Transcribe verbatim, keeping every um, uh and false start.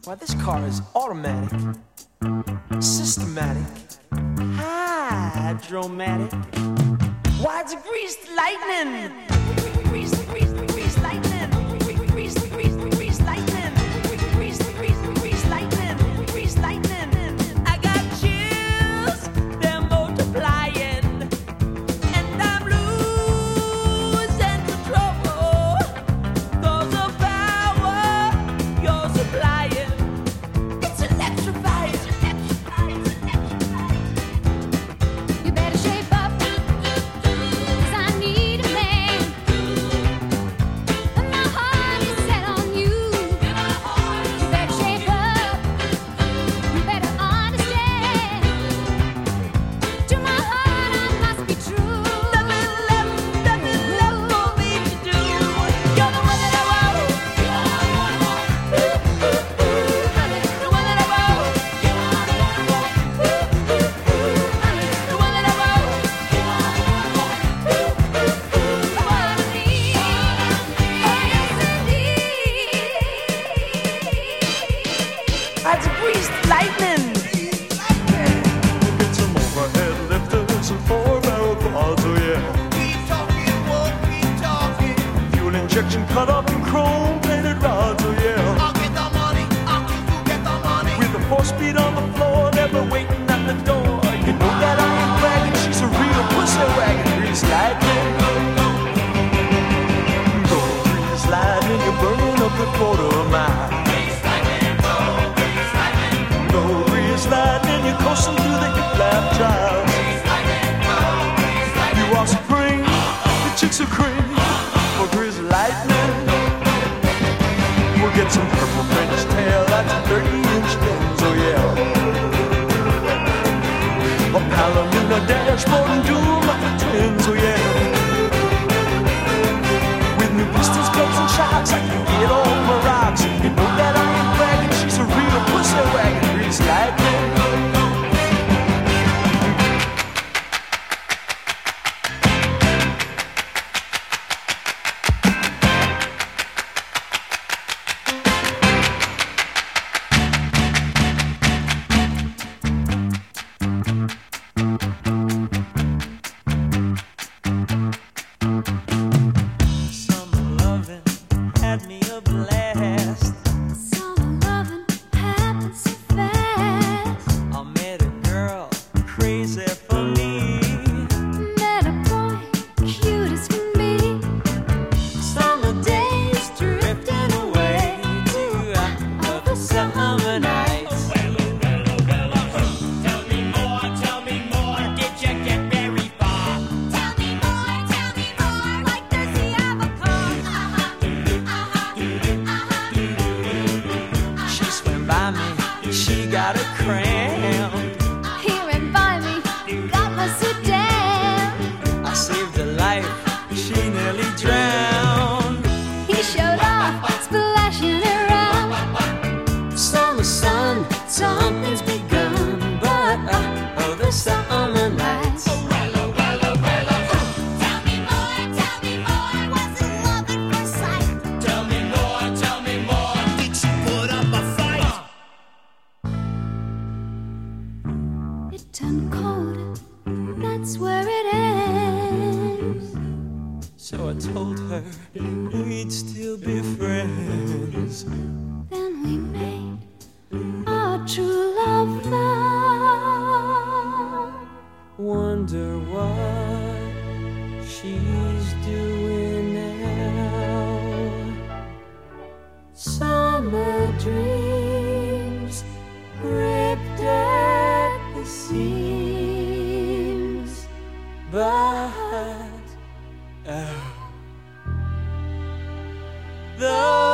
Why, this car is automatic, systematic, hydromatic. Why, it's a greased lightning. Greased, greased, greased lightning. Greased, greased, greased lightning. Greased, greased, greased lightning. Greased lightning. I got chills, they're multiplying, and I'm losing control. 'Cause the power you're supplying, it's electrifying. It's electrifying. It's electrifying. You better shape up, 'cause I need a man. And my heart is set on you. You better shape up, you better understand. To my heart I must be true. Nothing left, nothing left for me to do. You're the one that I want. The one that I want. The one that I want. The one that I want. I wanna be. Oh yes indeed. That's a greased lightning. Get some overhead lifters and four-barrel quads, oh yeah. Keep talking, won't keep talking. Fuel injection cut up in chrome-plated rods, oh yeah. I'll get the money, I'll keep you get the money. With the four-speed on the floor, never waiting at the door. You know that I ain't bragging, she's a real pussy wagon. Greased lightning. Go greased lightning, you're burning up the quarter mile. Go greased lightning, you're coasting through the hip lap trials. You are supreme, the chicks are cream. For greased lightning, we'll get some purple French tail, that's a thirty-inch lens, oh yeah. A Palomino dashboard and dual muffler twins, oh yeah. With new pistons, clubs, and shocks, I can get all my rocks. You know that I ain't bragging, she's a real pussy wagon. Greased lightning. Summer loving had me a blast. Summer loving happens so fast. I met a girl crazy for me. Met a boy cute as can be. Summer days drifting away to other summer nights. Tell me more, tell me more. Did you get very far? Tell me more, tell me more. Like does he have a car? She swam by me, she got a cramp. Here and by me, got my suit down. I saved her life, she nearly drowned. He showed off, splashing around. Summer sun, something's begun, but uh, other summer nights. Tell me more, tell me more. Was it love at first sight? Tell me more, tell me more. Did she put up a fight? It turned cold, that's where it ends. So I told her we'd still be friends. Then we made our true love vow. Wonder what she's doing now. Summer dreams ripped at the seams, but oh, the